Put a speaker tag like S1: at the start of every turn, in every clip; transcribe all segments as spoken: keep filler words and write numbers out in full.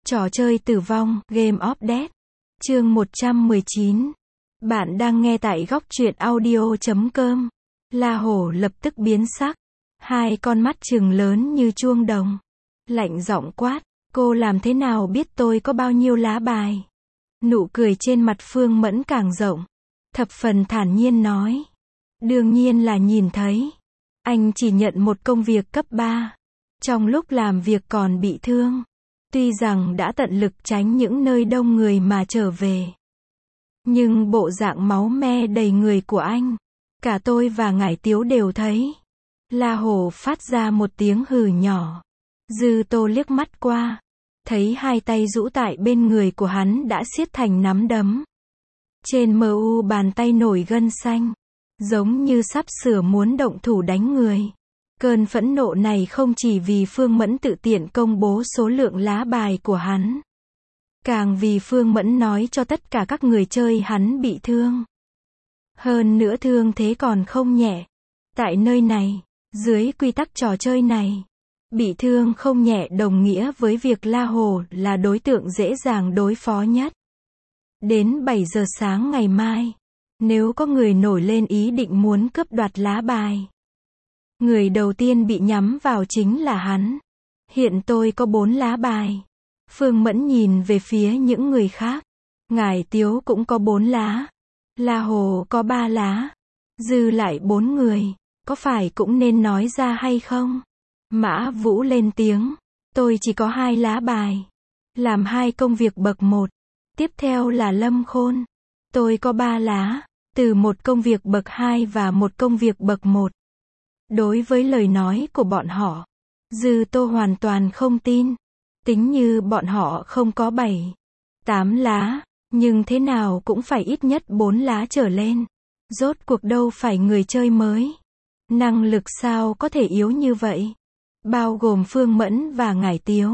S1: Trò chơi tử vong, Game of Death. Chương một trăm mười chín. Bạn đang nghe tại góc truyện audio chấm com. La Hổ lập tức biến sắc. Hai con mắt trừng lớn như chuông đồng. Lạnh giọng quát, cô làm thế nào biết tôi có bao nhiêu lá bài? Nụ cười trên mặt Phương Mẫn càng rộng. Thập phần thản nhiên nói. Đương nhiên là nhìn thấy. Anh chỉ nhận một công việc cấp ba. Trong lúc làm việc còn bị thương. Tuy rằng đã tận lực tránh những nơi đông người mà trở về. Nhưng bộ dạng máu me đầy người của anh, cả tôi và Ngải Tiếu đều thấy. La Hổ phát ra một tiếng hừ nhỏ. Dư Tô liếc mắt qua. Thấy hai tay rũ tại bên người của hắn đã siết thành nắm đấm. Trên mờ u bàn tay nổi gân xanh. Giống như sắp sửa muốn động thủ đánh người. Cơn phẫn nộ này không chỉ vì Phương Mẫn tự tiện công bố số lượng lá bài của hắn. Càng vì Phương Mẫn nói cho tất cả các người chơi hắn bị thương. Hơn nữa thương thế còn không nhẹ. Tại nơi này, dưới quy tắc trò chơi này, bị thương không nhẹ đồng nghĩa với việc La Hổ là đối tượng dễ dàng đối phó nhất. Đến bảy giờ sáng ngày mai, nếu có người nổi lên ý định muốn cướp đoạt lá bài, người đầu tiên bị nhắm vào chính là hắn. Hiện tôi có bốn lá bài. Phương Mẫn nhìn về phía những người khác. Ngải Tiếu cũng có bốn lá. La Hồ có ba lá. Dư lại bốn người. Có phải cũng nên nói ra hay không? Mã Vũ lên tiếng. Tôi chỉ có hai lá bài. Làm hai công việc bậc một. Tiếp theo là Lâm Khôn. Tôi có ba lá. Từ một công việc bậc hai và một công việc bậc một. Đối với lời nói của bọn họ, Dư Tô hoàn toàn không tin. Tính như bọn họ không có bảy, tám lá, nhưng thế nào cũng phải ít nhất bốn lá trở lên. Rốt cuộc đâu phải người chơi mới. Năng lực sao có thể yếu như vậy? Bao gồm Phương Mẫn và Ngải Tiếu.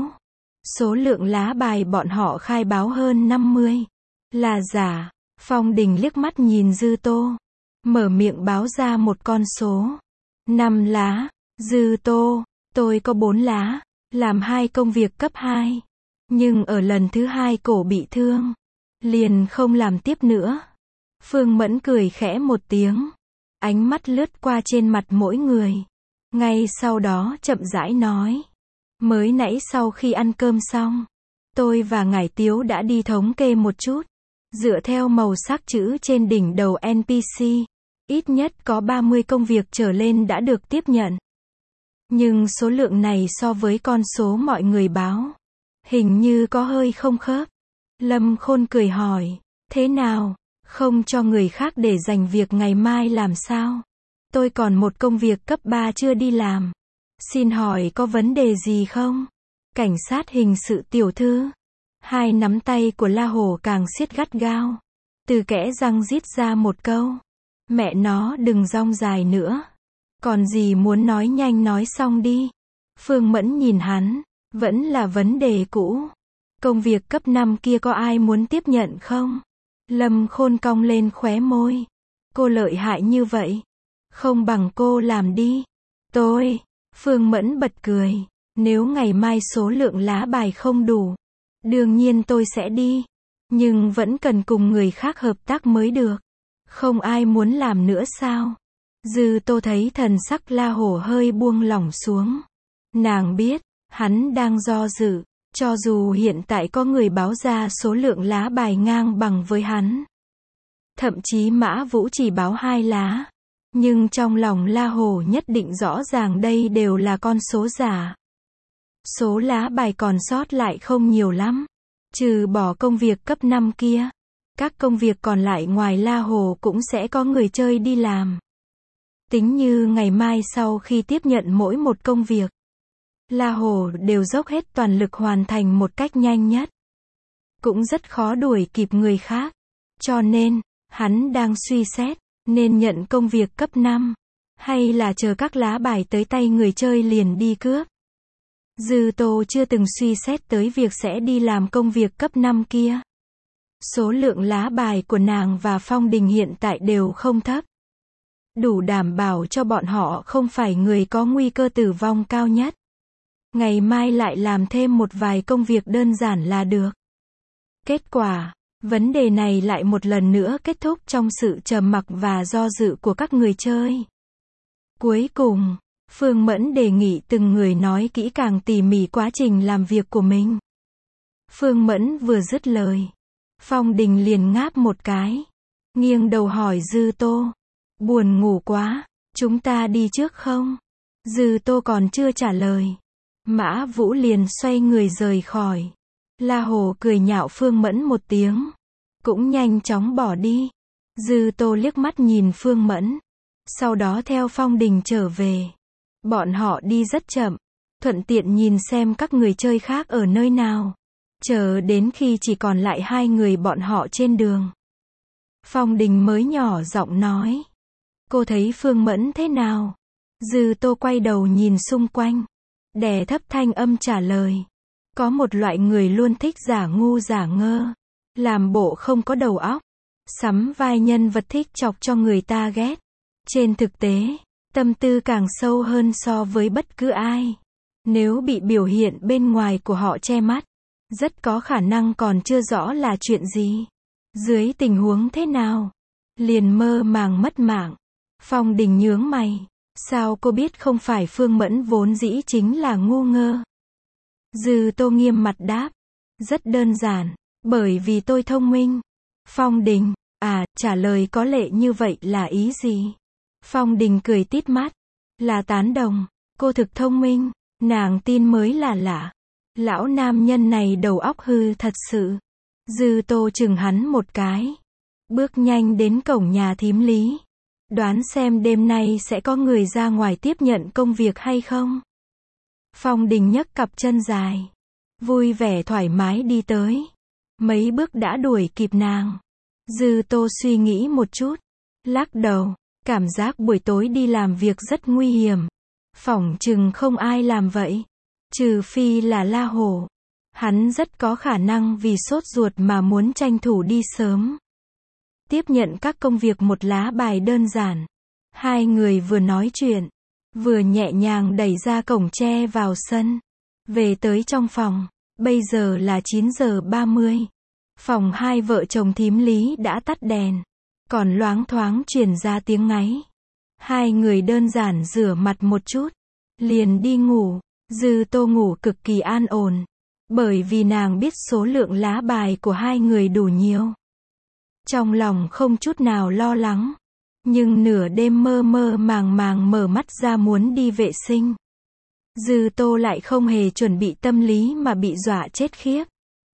S1: Số lượng lá bài bọn họ khai báo hơn năm mươi. Là giả. Phong Đình liếc mắt nhìn Dư Tô. Mở miệng báo ra một con số. Năm lá. Dư Tô, tôi có bốn lá. Làm hai công việc cấp hai. Nhưng ở lần thứ hai cổ bị thương. Liền không làm tiếp nữa. Phương Mẫn cười khẽ một tiếng. Ánh mắt lướt qua trên mặt mỗi người. Ngay sau đó chậm rãi nói. Mới nãy sau khi ăn cơm xong, tôi và Ngải Tiếu đã đi thống kê một chút. Dựa theo màu sắc chữ trên đỉnh đầu en pê xê, ít nhất có ba mươi công việc trở lên đã được tiếp nhận. Nhưng số lượng này so với con số mọi người báo, hình như có hơi không khớp. Lâm Khôn cười hỏi, thế nào, không cho người khác để dành việc ngày mai làm sao? Tôi còn một công việc cấp ba chưa đi làm. Xin hỏi có vấn đề gì không? Cảnh sát hình sự tiểu thư. Hai nắm tay của La Hổ càng siết gắt gao. Từ kẽ răng rít ra một câu. Mẹ nó đừng rong dài nữa. Còn gì muốn nói nhanh nói xong đi. Phương Mẫn nhìn hắn. Vẫn là vấn đề cũ. Công việc cấp năm kia có ai muốn tiếp nhận không? Lâm Khôn cong lên khóe môi. Cô lợi hại như vậy. Không bằng cô làm đi. Tôi. Phương Mẫn bật cười. Nếu ngày mai số lượng lá bài không đủ, đương nhiên tôi sẽ đi. Nhưng vẫn cần cùng người khác hợp tác mới được. Không ai muốn làm nữa sao? Dư Tô thấy thần sắc La Hổ hơi buông lỏng xuống. Nàng biết, hắn đang do dự. Cho dù hiện tại có người báo ra số lượng lá bài ngang bằng với hắn. Thậm chí Mã Vũ chỉ báo hai lá. Nhưng trong lòng La Hổ nhất định rõ ràng đây đều là con số giả. Số lá bài còn sót lại không nhiều lắm. Trừ bỏ công việc cấp năm kia. Các công việc còn lại ngoài La Hổ cũng sẽ có người chơi đi làm. Tính như ngày mai sau khi tiếp nhận mỗi một công việc, La Hổ đều dốc hết toàn lực hoàn thành một cách nhanh nhất. Cũng rất khó đuổi kịp người khác. Cho nên, hắn đang suy xét, nên nhận công việc cấp năm, hay là chờ các lá bài tới tay người chơi liền đi cướp. Dư Tô chưa từng suy xét tới việc sẽ đi làm công việc cấp năm kia. Số lượng lá bài của nàng và Phong Đình hiện tại đều không thấp. Đủ đảm bảo cho bọn họ không phải người có nguy cơ tử vong cao nhất. Ngày mai lại làm thêm một vài công việc đơn giản là được. Kết quả, vấn đề này lại một lần nữa kết thúc trong sự trầm mặc và do dự của các người chơi. Cuối cùng, Phương Mẫn đề nghị từng người nói kỹ càng tỉ mỉ quá trình làm việc của mình. Phương Mẫn vừa dứt lời, Phong Đình liền ngáp một cái, nghiêng đầu hỏi Dư Tô, buồn ngủ quá, chúng ta đi trước không? Dư Tô còn chưa trả lời, Mã Vũ liền xoay người rời khỏi. La Hồ cười nhạo Phương Mẫn một tiếng, cũng nhanh chóng bỏ đi. Dư Tô liếc mắt nhìn Phương Mẫn, sau đó theo Phong Đình trở về. Bọn họ đi rất chậm, thuận tiện nhìn xem các người chơi khác ở nơi nào. Chờ đến khi chỉ còn lại hai người bọn họ trên đường, Phong Đình mới nhỏ giọng nói, cô thấy Phương Mẫn thế nào? Dư Tô quay đầu nhìn xung quanh, đè thấp thanh âm trả lời, có một loại người luôn thích giả ngu giả ngơ, làm bộ không có đầu óc, sắm vai nhân vật thích chọc cho người ta ghét. Trên thực tế, tâm tư càng sâu hơn so với bất cứ ai. Nếu bị biểu hiện bên ngoài của họ che mắt, rất có khả năng còn chưa rõ là chuyện gì, dưới tình huống thế nào, liền mơ màng mất mạng. Phong Đình nhướng mày, sao cô biết không phải Phương Mẫn vốn dĩ chính là ngu ngơ? Dư Tô nghiêm mặt đáp, rất đơn giản, bởi vì tôi thông minh. Phong Đình, à, trả lời có lệ như vậy là ý gì? Phong Đình cười tít mắt, là tán đồng, cô thực thông minh, nàng tin mới là lạ. Lão nam nhân này đầu óc hư thật sự. Dư Tô chừng hắn một cái, bước nhanh đến cổng nhà thím Lý, đoán xem đêm nay sẽ có người ra ngoài tiếp nhận công việc hay không. Phong Đình nhấc cặp chân dài, vui vẻ thoải mái đi tới, mấy bước đã đuổi kịp nàng. Dư Tô suy nghĩ một chút, lắc đầu, cảm giác buổi tối đi làm việc rất nguy hiểm. Phỏng chừng không ai làm vậy, trừ phi là La Hổ. Hắn rất có khả năng vì sốt ruột mà muốn tranh thủ đi sớm. Tiếp nhận các công việc một lá bài đơn giản. Hai người vừa nói chuyện, vừa nhẹ nhàng đẩy ra cổng tre vào sân. Về tới trong phòng, bây giờ là chín giờ ba mươi. Phòng hai vợ chồng thím Lý đã tắt đèn, còn loáng thoáng truyền ra tiếng ngáy. Hai người đơn giản rửa mặt một chút, liền đi ngủ. Dư Tô ngủ cực kỳ an ổn, bởi vì nàng biết số lượng lá bài của hai người đủ nhiều. Trong lòng không chút nào lo lắng, nhưng nửa đêm mơ mơ màng màng mở mắt ra muốn đi vệ sinh. Dư Tô lại không hề chuẩn bị tâm lý mà bị dọa chết khiếp.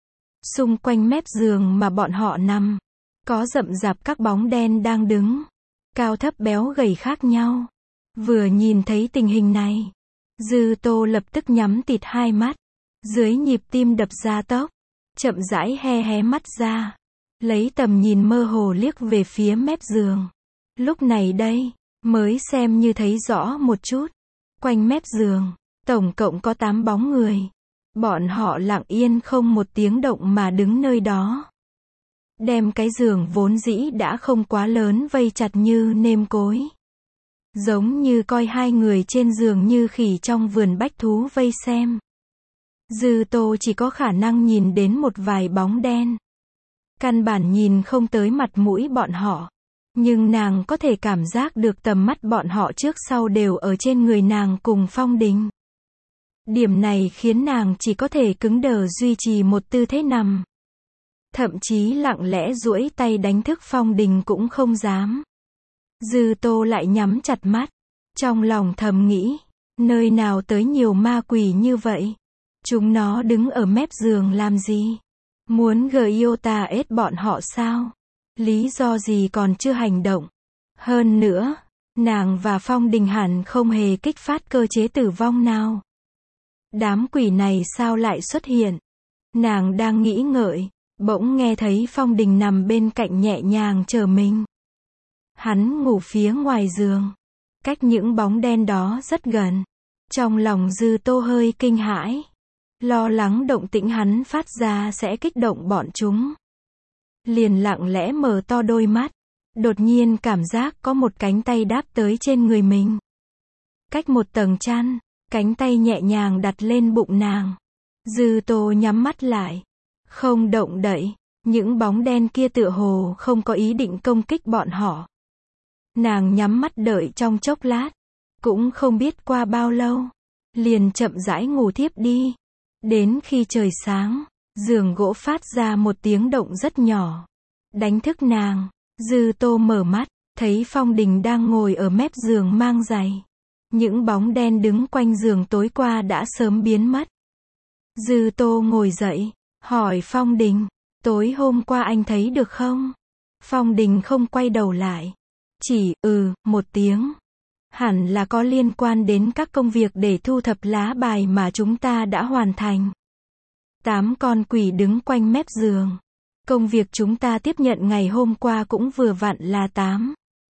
S1: Xung quanh mép giường mà bọn họ nằm, có rậm rạp các bóng đen đang đứng, cao thấp béo gầy khác nhau. Vừa nhìn thấy tình hình này, Dư Tô lập tức nhắm tịt hai mắt, dưới nhịp tim đập ra tốc, chậm rãi he hé mắt ra, lấy tầm nhìn mơ hồ liếc về phía mép giường. Lúc này đây, mới xem như thấy rõ một chút. Quanh mép giường, tổng cộng có tám bóng người. Bọn họ lặng yên không một tiếng động mà đứng nơi đó. Đem cái giường vốn dĩ đã không quá lớn vây chặt như nêm cối. Giống như coi hai người trên giường như khỉ trong vườn bách thú vây xem. Dư Tô chỉ có khả năng nhìn đến một vài bóng đen. Căn bản nhìn không tới mặt mũi bọn họ. Nhưng nàng có thể cảm giác được tầm mắt bọn họ trước sau đều ở trên người nàng cùng Phong Đình. Điểm này khiến nàng chỉ có thể cứng đờ duy trì một tư thế nằm. Thậm chí lặng lẽ duỗi tay đánh thức Phong Đình cũng không dám. Dư Tô lại nhắm chặt mắt, trong lòng thầm nghĩ, nơi nào tới nhiều ma quỷ như vậy? Chúng nó đứng ở mép giường làm gì? Muốn Giota ết bọn họ sao? Lý do gì còn chưa hành động? Hơn nữa, nàng và Phong Đình hẳn không hề kích phát cơ chế tử vong nào. Đám quỷ này sao lại xuất hiện? Nàng đang nghĩ ngợi, bỗng nghe thấy Phong Đình nằm bên cạnh nhẹ nhàng chờ mình. Hắn ngủ phía ngoài giường, cách những bóng đen đó rất gần. Trong lòng Dư Tô hơi kinh hãi, lo lắng động tĩnh hắn phát ra sẽ kích động bọn chúng. Liền lặng lẽ mở to đôi mắt, đột nhiên cảm giác có một cánh tay đáp tới trên người mình. Cách một tầng chăn, cánh tay nhẹ nhàng đặt lên bụng nàng. Dư Tô nhắm mắt lại, không động đậy, những bóng đen kia tựa hồ không có ý định công kích bọn họ. Nàng nhắm mắt đợi trong chốc lát, cũng không biết qua bao lâu, liền chậm rãi ngủ thiếp đi. Đến khi trời sáng, giường gỗ phát ra một tiếng động rất nhỏ, đánh thức nàng. Dư Tô mở mắt, thấy Phong Đình đang ngồi ở mép giường mang giày. Những bóng đen đứng quanh giường tối qua đã sớm biến mất. Dư Tô ngồi dậy, hỏi Phong Đình, tối hôm qua anh thấy được không? Phong Đình không quay đầu lại, chỉ ừ một tiếng. Hẳn là có liên quan đến các công việc để thu thập lá bài mà chúng ta đã hoàn thành. Tám con quỷ đứng quanh mép giường. Công việc chúng ta tiếp nhận ngày hôm qua cũng vừa vặn là tám.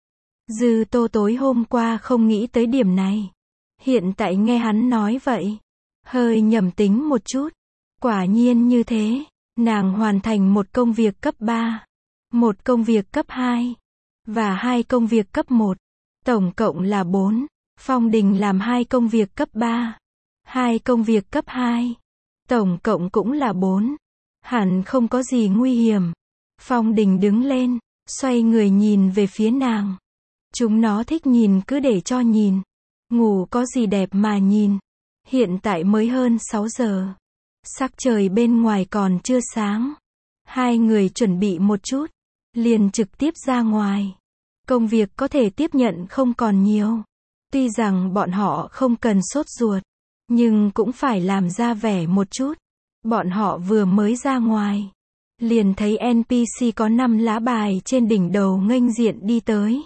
S1: Dư Tô tối hôm qua không nghĩ tới điểm này. Hiện tại nghe hắn nói vậy, hơi nhầm tính một chút. Quả nhiên như thế, nàng hoàn thành một công việc cấp ba, một công việc cấp hai, và hai công việc cấp một. Tổng cộng là bốn. Phong Đình làm hai công việc cấp ba, hai công việc cấp hai. Tổng cộng cũng là bốn. Hẳn không có gì nguy hiểm. Phong Đình đứng lên, xoay người nhìn về phía nàng. Chúng nó thích nhìn cứ để cho nhìn. Ngủ có gì đẹp mà nhìn. Hiện tại mới hơn sáu giờ. Sắc trời bên ngoài còn chưa sáng. Hai người chuẩn bị một chút, liền trực tiếp ra ngoài. Công việc có thể tiếp nhận không còn nhiều. Tuy rằng bọn họ không cần sốt ruột, nhưng cũng phải làm ra vẻ một chút. Bọn họ vừa mới ra ngoài, liền thấy en pê xê có năm lá bài trên đỉnh đầu nghênh diện đi tới.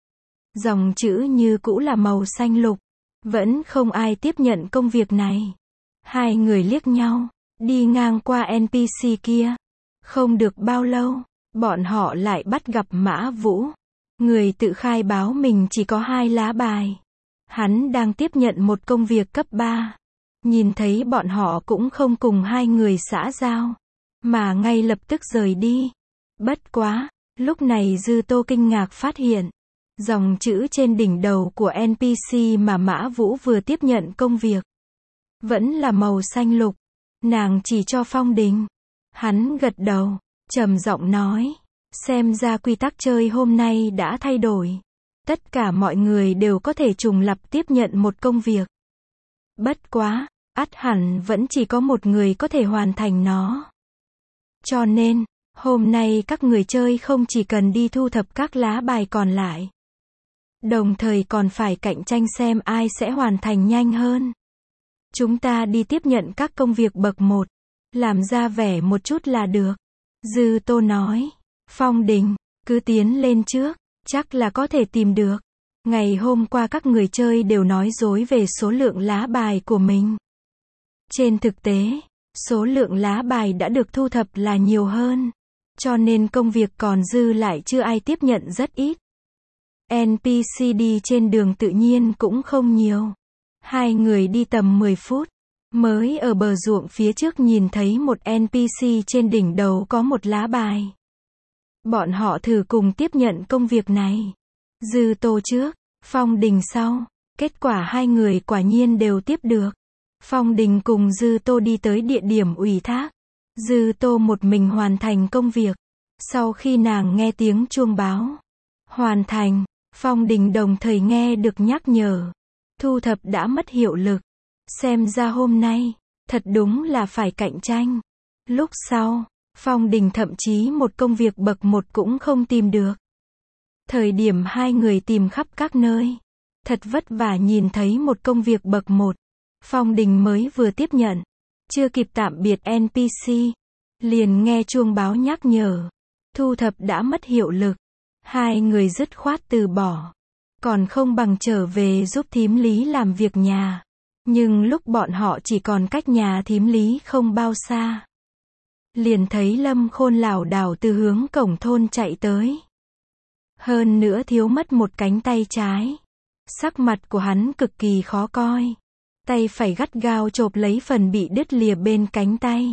S1: Dòng chữ như cũ là màu xanh lục. Vẫn không ai tiếp nhận công việc này. Hai người liếc nhau, đi ngang qua en pê xê kia. Không được bao lâu, bọn họ lại bắt gặp Mã Vũ. Người tự khai báo mình chỉ có hai lá bài. Hắn đang tiếp nhận một công việc cấp ba. Nhìn thấy bọn họ cũng không cùng hai người xã giao, mà ngay lập tức rời đi. Bất quá, lúc này Dư Tô kinh ngạc phát hiện, dòng chữ trên đỉnh đầu của en pê xê mà Mã Vũ vừa tiếp nhận công việc vẫn là màu xanh lục. Nàng chỉ cho Phong Đình. Hắn gật đầu, trầm giọng nói, xem ra quy tắc chơi hôm nay đã thay đổi. Tất cả mọi người đều có thể trùng lặp tiếp nhận một công việc. Bất quá, ắt hẳn vẫn chỉ có một người có thể hoàn thành nó. Cho nên, hôm nay các người chơi không chỉ cần đi thu thập các lá bài còn lại, đồng thời còn phải cạnh tranh xem ai sẽ hoàn thành nhanh hơn. Chúng ta đi tiếp nhận các công việc bậc một, làm ra vẻ một chút là được. Dư Tô nói, Phong Đình, cứ tiến lên trước, chắc là có thể tìm được. Ngày hôm qua các người chơi đều nói dối về số lượng lá bài của mình. Trên thực tế, số lượng lá bài đã được thu thập là nhiều hơn. Cho nên công việc còn dư lại chưa ai tiếp nhận rất ít. en pê xê đi trên đường tự nhiên cũng không nhiều. Hai người đi tầm mười phút, mới ở bờ ruộng phía trước nhìn thấy một en pê xê trên đỉnh đầu có một lá bài. Bọn họ thử cùng tiếp nhận công việc này. Dư Tô trước, Phong Đình sau. Kết quả hai người quả nhiên đều tiếp được. Phong Đình cùng Dư Tô đi tới địa điểm ủy thác. Dư Tô một mình hoàn thành công việc. Sau khi nàng nghe tiếng chuông báo hoàn thành, Phong Đình đồng thời nghe được nhắc nhở thu thập đã mất hiệu lực. Xem ra hôm nay, thật đúng là phải cạnh tranh. Lúc sau, Phong Đình thậm chí một công việc bậc một cũng không tìm được. Thời điểm hai người tìm khắp các nơi, thật vất vả nhìn thấy một công việc bậc một. Phong Đình mới vừa tiếp nhận, chưa kịp tạm biệt en pê xê, liền nghe chuông báo nhắc nhở thu thập đã mất hiệu lực. Hai người dứt khoát từ bỏ, còn không bằng trở về giúp thím Lý làm việc nhà. Nhưng lúc bọn họ chỉ còn cách nhà thím Lý không bao xa, liền thấy Lâm Khôn lảo đảo từ hướng cổng thôn chạy tới. Hơn nữa thiếu mất một cánh tay trái. Sắc mặt của hắn cực kỳ khó coi. Tay phải gắt gao chộp lấy phần bị đứt lìa bên cánh tay.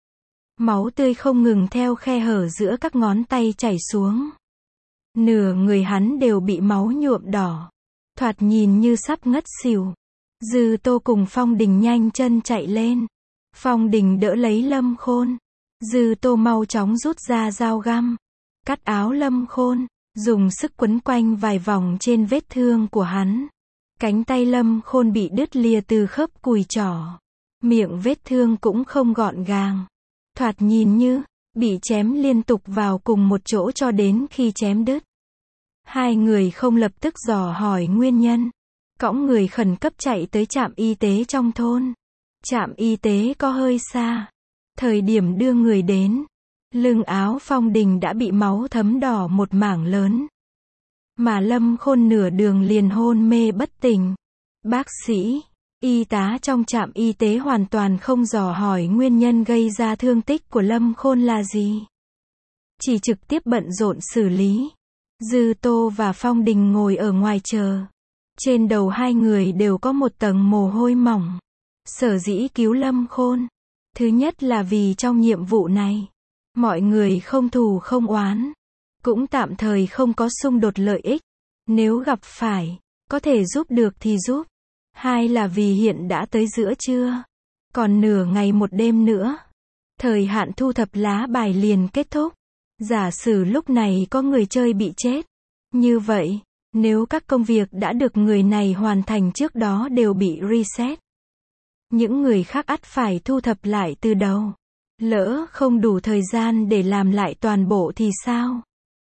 S1: Máu tươi không ngừng theo khe hở giữa các ngón tay chảy xuống. Nửa người hắn đều bị máu nhuộm đỏ. Thoạt nhìn như sắp ngất xỉu. Dư Tô cùng Phong Đình nhanh chân chạy lên. Phong Đình đỡ lấy Lâm Khôn. Dư Tô mau chóng rút ra dao găm, cắt áo Lâm Khôn, dùng sức quấn quanh vài vòng trên vết thương của hắn. Cánh tay Lâm Khôn bị đứt lìa từ khớp cùi trỏ. Miệng vết thương cũng không gọn gàng. Thoạt nhìn như bị chém liên tục vào cùng một chỗ cho đến khi chém đứt. Hai người không lập tức dò hỏi nguyên nhân. Cõng người khẩn cấp chạy tới trạm y tế trong thôn. Trạm y tế có hơi xa. Thời điểm đưa người đến, lưng áo Phong Đình đã bị máu thấm đỏ một mảng lớn. Mà Lâm Khôn nửa đường liền hôn mê bất tỉnh. Bác sĩ, y tá trong trạm y tế hoàn toàn không dò hỏi nguyên nhân gây ra thương tích của Lâm Khôn là gì. Chỉ trực tiếp bận rộn xử lý. Dư Tô và Phong Đình ngồi ở ngoài chờ. Trên đầu hai người đều có một tầng mồ hôi mỏng. Sở dĩ cứu Lâm Khôn, thứ nhất là vì trong nhiệm vụ này, mọi người không thù không oán, cũng tạm thời không có xung đột lợi ích. Nếu gặp phải, có thể giúp được thì giúp. Hai là vì hiện đã tới giữa trưa, còn nửa ngày một đêm nữa, thời hạn thu thập lá bài liền kết thúc. Giả sử lúc này có người chơi bị chết, như vậy, nếu các công việc đã được người này hoàn thành trước đó đều bị reset, những người khác ắt phải thu thập lại từ đầu. Lỡ không đủ thời gian để làm lại toàn bộ thì sao?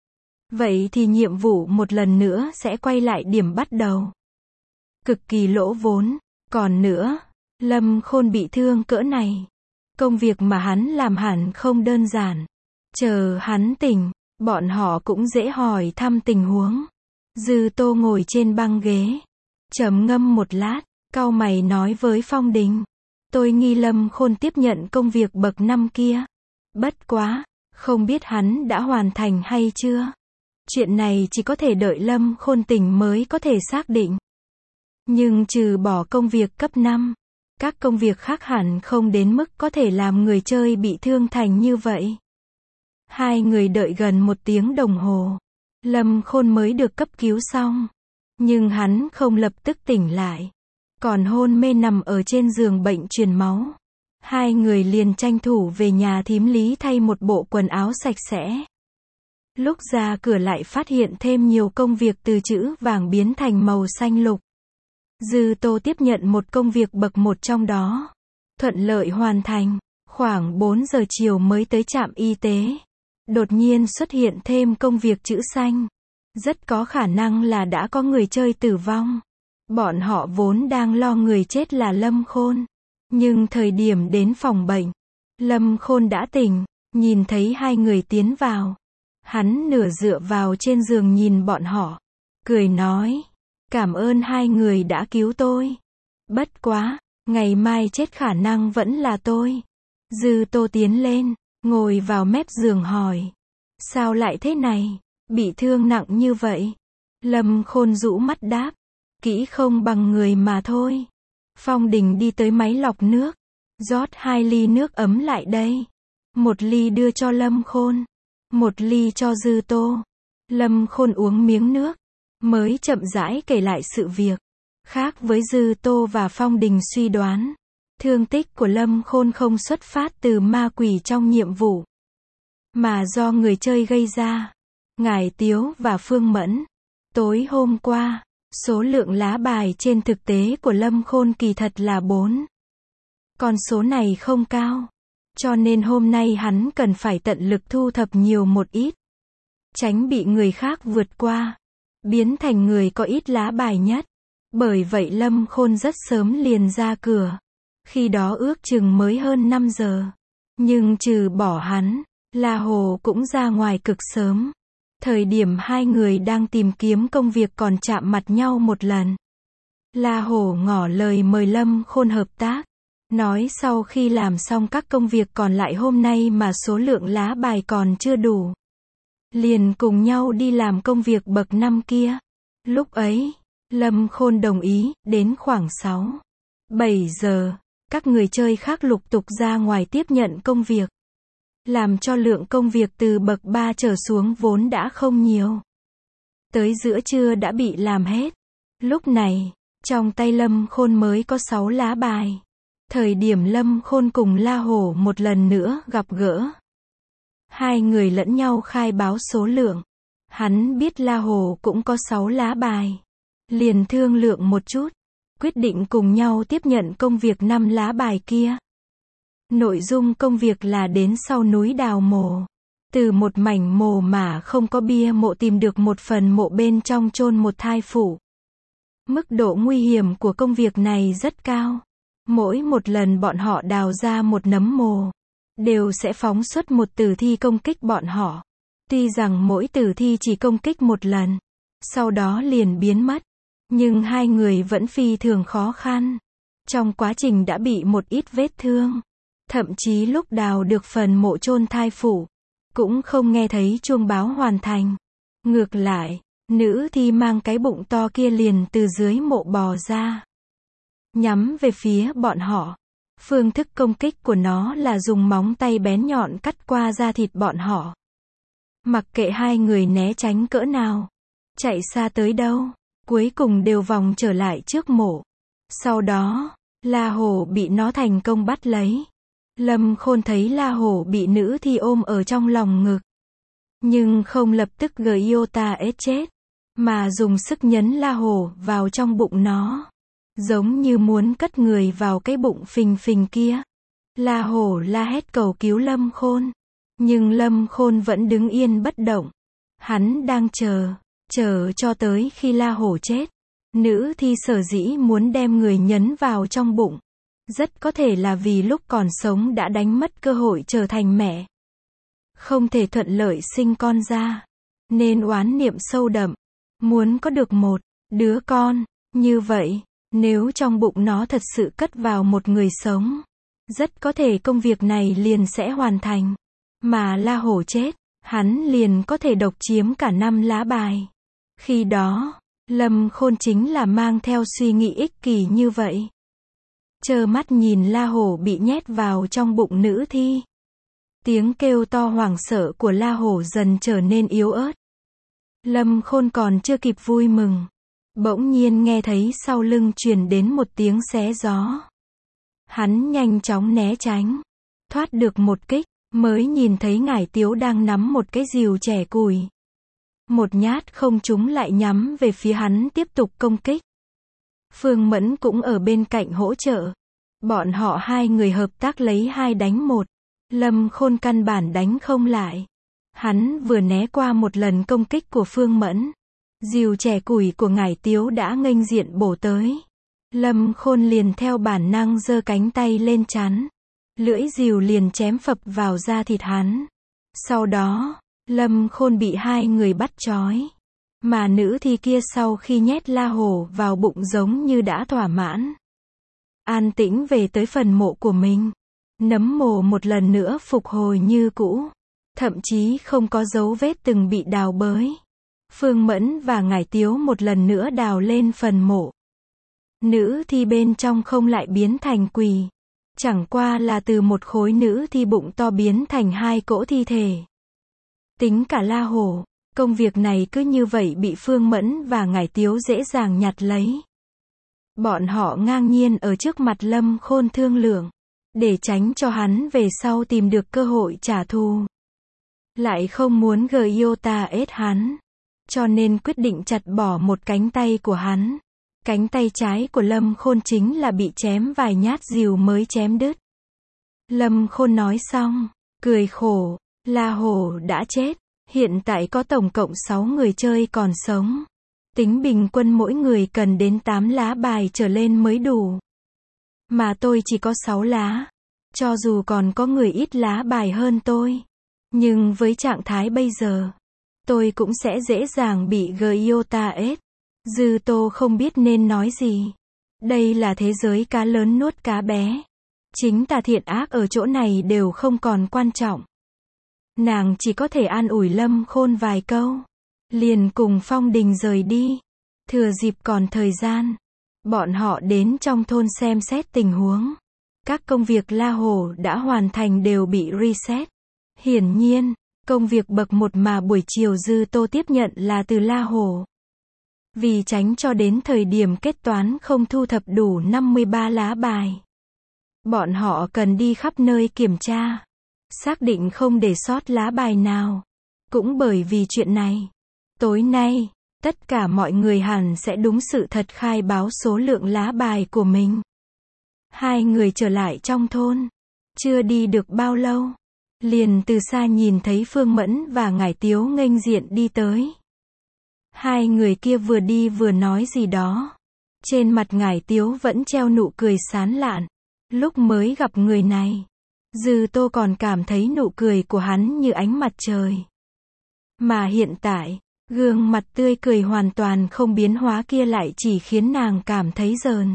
S1: Vậy thì nhiệm vụ một lần nữa sẽ quay lại điểm bắt đầu. Cực kỳ lỗ vốn. Còn nữa, Lâm Khôn bị thương cỡ này, công việc mà hắn làm hẳn không đơn giản. Chờ hắn tỉnh, bọn họ cũng dễ hỏi thăm tình huống. Dư Tô ngồi trên băng ghế, trầm ngâm một lát, cau mày nói với Phong Đình. Tôi nghi Lâm Khôn tiếp nhận công việc bậc năm kia. Bất quá, không biết hắn đã hoàn thành hay chưa. Chuyện này chỉ có thể đợi Lâm Khôn tỉnh mới có thể xác định. Nhưng trừ bỏ công việc cấp năm, các công việc khác hẳn không đến mức có thể làm người chơi bị thương thành như vậy. Hai người đợi gần một tiếng đồng hồ, Lâm Khôn mới được cấp cứu xong. Nhưng hắn không lập tức tỉnh lại, còn hôn mê nằm ở trên giường bệnh truyền máu. Hai người liền tranh thủ về nhà thím Lý thay một bộ quần áo sạch sẽ. Lúc ra cửa lại phát hiện thêm nhiều công việc từ chữ vàng biến thành màu xanh lục. Dư Tô tiếp nhận một công việc bậc một trong đó. Thuận lợi hoàn thành. Khoảng bốn giờ chiều mới tới trạm y tế. Đột nhiên xuất hiện thêm công việc chữ xanh. Rất có khả năng là đã có người chơi tử vong. Bọn họ vốn đang lo người chết là Lâm Khôn. Nhưng thời điểm đến phòng bệnh, Lâm Khôn đã tỉnh, nhìn thấy hai người tiến vào. Hắn nửa dựa vào trên giường nhìn bọn họ, cười nói, cảm ơn hai người đã cứu tôi. Bất quá, ngày mai chết khả năng vẫn là tôi. Dư Tô tiến lên, ngồi vào mép giường hỏi, sao lại thế này, bị thương nặng như vậy? Lâm Khôn rũ mắt đáp, kỹ không bằng người mà thôi. Phong Đình đi tới máy lọc nước, rót hai ly nước ấm lại đây. Một ly đưa cho Lâm Khôn, một ly cho Dư Tô. Lâm Khôn uống miếng nước, mới chậm rãi kể lại sự việc. Khác với Dư Tô và Phong Đình suy đoán, thương tích của Lâm Khôn không xuất phát từ ma quỷ trong nhiệm vụ, mà do người chơi gây ra. Ngải Tiếu và Phương Mẫn, tối hôm qua, số lượng lá bài trên thực tế của Lâm Khôn kỳ thật là bốn. Con số này không cao, cho nên hôm nay hắn cần phải tận lực thu thập nhiều một ít, tránh bị người khác vượt qua, biến thành người có ít lá bài nhất. Bởi vậy Lâm Khôn rất sớm liền ra cửa. Khi đó ước chừng mới hơn năm giờ. Nhưng trừ bỏ hắn, La Hồ cũng ra ngoài cực sớm. Thời điểm hai người đang tìm kiếm công việc còn chạm mặt nhau một lần. La Hồ ngỏ lời mời Lâm Khôn hợp tác. Nói sau khi làm xong các công việc còn lại hôm nay mà số lượng lá bài còn chưa đủ, liền cùng nhau đi làm công việc bậc năm kia. Lúc ấy, Lâm Khôn đồng ý. Đến khoảng sáu, bảy giờ, các người chơi khác lục tục ra ngoài tiếp nhận công việc, làm cho lượng công việc từ bậc ba trở xuống vốn đã không nhiều, tới giữa trưa đã bị làm hết. Lúc này, Trong tay Lâm Khôn mới có sáu lá bài. Thời điểm Lâm Khôn cùng La Hổ một lần nữa gặp gỡ, hai người lẫn nhau khai báo số lượng. Hắn biết La Hổ cũng có sáu lá bài, liền thương lượng một chút, quyết định cùng nhau tiếp nhận công việc năm lá bài kia. Nội dung công việc là đến sau núi đào mộ, từ một mảnh mồ mà không có bia mộ tìm được một phần mộ bên trong chôn một thai phụ. Mức độ nguy hiểm của công việc này rất cao. Mỗi một lần bọn họ đào ra một nấm mồ, đều sẽ phóng xuất một tử thi công kích bọn họ. Tuy rằng mỗi tử thi chỉ công kích một lần, sau đó liền biến mất, nhưng hai người vẫn phi thường khó khăn. Trong quá trình đã bị một ít vết thương. Thậm chí lúc đào được phần mộ chôn thai phụ, cũng không nghe thấy chuông báo hoàn thành. Ngược lại, nữ thi mang cái bụng to kia liền từ dưới mộ bò ra, nhắm về phía bọn họ. Phương thức công kích của nó là dùng móng tay bén nhọn cắt qua da thịt bọn họ. Mặc kệ hai người né tránh cỡ nào, chạy xa tới đâu, cuối cùng đều vòng trở lại trước mộ. Sau đó, La Hổ bị nó thành công bắt lấy. Lâm Khôn thấy La Hổ bị nữ thi ôm ở trong lòng ngực, nhưng không lập tức Giota ết chết, mà dùng sức nhấn La Hổ vào trong bụng nó, giống như muốn cất người vào cái bụng phình phình kia. La Hổ la hét cầu cứu Lâm Khôn, nhưng Lâm Khôn vẫn đứng yên bất động. Hắn đang chờ, chờ cho tới khi La Hổ chết. Nữ thi sở dĩ muốn đem người nhấn vào trong bụng, rất có thể là vì lúc còn sống đã đánh mất cơ hội trở thành mẹ, không thể thuận lợi sinh con ra, nên oán niệm sâu đậm, muốn có được một đứa con. Như vậy, nếu trong bụng nó thật sự cất vào một người sống, rất có thể công việc này liền sẽ hoàn thành. Mà La Hổ chết, hắn liền có thể độc chiếm cả năm lá bài. Khi đó, Lâm Khôn chính là mang theo suy nghĩ ích kỷ như vậy, trơ mắt nhìn La Hổ bị nhét vào trong bụng nữ thi. Tiếng kêu to hoảng sợ của La Hổ dần trở nên yếu ớt. Lâm Khôn còn chưa kịp vui mừng, bỗng nhiên nghe thấy sau lưng truyền đến một tiếng xé gió. Hắn nhanh chóng né tránh, thoát được một kích, mới nhìn thấy Ngải Tiếu đang nắm một cái rìu chẻ củi. Một nhát không trúng lại nhắm về phía hắn tiếp tục công kích. Phương Mẫn cũng ở bên cạnh hỗ trợ. Bọn họ hai người hợp tác lấy hai đánh một. Lâm Khôn căn bản đánh không lại. Hắn vừa né qua một lần công kích của Phương Mẫn, rìu chẻ củi của Ngải Tiếu đã nghênh diện bổ tới. Lâm Khôn liền theo bản năng giơ cánh tay lên chắn. Lưỡi rìu liền chém phập vào da thịt hắn. Sau đó, Lâm Khôn bị hai người bắt trói. Mà nữ thi kia sau khi nhét La Hổ vào bụng giống như đã thỏa mãn, an tĩnh về tới phần mộ của mình. Nấm mồ một lần nữa phục hồi như cũ, thậm chí không có dấu vết từng bị đào bới. Phương Mẫn và Ngải Tiếu một lần nữa đào lên phần mộ. Nữ thi bên trong không lại biến thành quỳ, chẳng qua là từ một khối nữ thi bụng to biến thành hai cỗ thi thể. Tính cả La Hổ, công việc này cứ như vậy bị Phương Mẫn và Ngải Tiếu dễ dàng nhặt lấy. Bọn họ ngang nhiên ở trước mặt Lâm Khôn thương lượng, để tránh cho hắn về sau tìm được cơ hội trả thù. Lại không muốn Giota ết hắn, cho nên quyết định chặt bỏ một cánh tay của hắn. Cánh tay trái của Lâm Khôn chính là bị chém vài nhát rìu mới chém đứt. Lâm Khôn nói xong, cười khổ, La Hổ đã chết, hiện tại có tổng cộng sáu người chơi còn sống. Tính bình quân mỗi người cần đến tám lá bài trở lên mới đủ. Mà tôi chỉ có sáu lá. Cho dù còn có người ít lá bài hơn tôi, nhưng với trạng thái bây giờ, tôi cũng sẽ dễ dàng bị Giota ết. Dư Tô không biết nên nói gì. Đây là thế giới cá lớn nuốt cá bé. Chính tà thiện ác ở chỗ này đều không còn quan trọng. Nàng chỉ có thể an ủi Lâm Khôn vài câu, liền cùng Phong Đình rời đi. Thừa dịp còn thời gian, bọn họ đến trong thôn xem xét tình huống. Các công việc La Hổ đã hoàn thành đều bị reset. Hiển nhiên, công việc bậc một mà buổi chiều Dư Tô tiếp nhận là từ La Hổ. Vì tránh cho đến thời điểm kết toán không thu thập đủ năm mươi ba lá bài. Bọn họ cần đi khắp nơi kiểm tra. Xác định không để sót lá bài nào. Cũng bởi vì chuyện này, tối nay, tất cả mọi người hẳn sẽ đúng sự thật khai báo số lượng lá bài của mình. Hai người trở lại trong thôn. Chưa đi được bao lâu, liền từ xa nhìn thấy Phương Mẫn và Ngải Tiếu nghênh diện đi tới. Hai người kia vừa đi vừa nói gì đó. Trên mặt Ngải Tiếu vẫn treo nụ cười sán lạn. Lúc mới gặp người này, Dư Tô còn cảm thấy nụ cười của hắn như ánh mặt trời. Mà hiện tại, gương mặt tươi cười hoàn toàn không biến hóa kia lại chỉ khiến nàng cảm thấy rờn.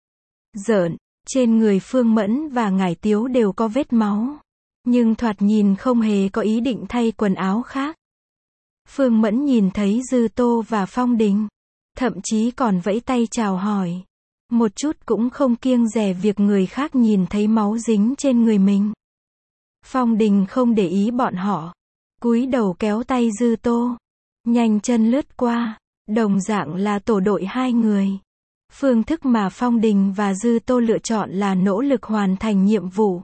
S1: Rợn, trên người Phương Mẫn và Ngải Tiếu đều có vết máu. Nhưng thoạt nhìn không hề có ý định thay quần áo khác. Phương Mẫn nhìn thấy Dư Tô và Phong Đình. Thậm chí còn vẫy tay chào hỏi. Một chút cũng không kiêng dè việc người khác nhìn thấy máu dính trên người mình. Phong Đình không để ý bọn họ. Cúi đầu kéo tay Dư Tô. Nhanh chân lướt qua. Đồng dạng là tổ đội hai người. Phương thức mà Phong Đình và Dư Tô lựa chọn là nỗ lực hoàn thành nhiệm vụ.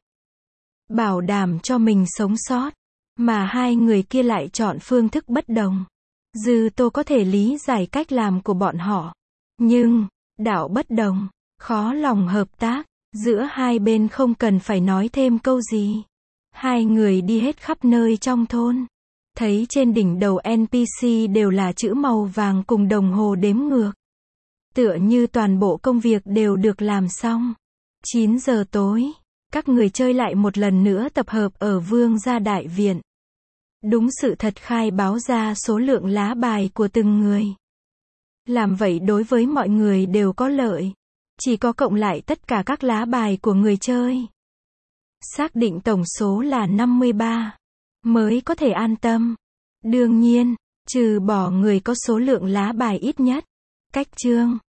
S1: Bảo đảm cho mình sống sót. Mà hai người kia lại chọn phương thức bất đồng. Dư Tô có thể lý giải cách làm của bọn họ. Nhưng, đạo bất đồng, khó lòng hợp tác. Giữa hai bên không cần phải nói thêm câu gì. Hai người đi hết khắp nơi trong thôn. Thấy trên đỉnh đầu en pê xê đều là chữ màu vàng cùng đồng hồ đếm ngược. Tựa như toàn bộ công việc đều được làm xong. chín giờ tối, các người chơi lại một lần nữa tập hợp ở Vương gia đại viện. Đúng sự thật khai báo ra số lượng lá bài của từng người. Làm vậy đối với mọi người đều có lợi. Chỉ có cộng lại tất cả các lá bài của người chơi. Xác định tổng số là năm mươi ba. Mới có thể an tâm. Đương nhiên, trừ bỏ người có số lượng lá bài ít nhất. Cách chương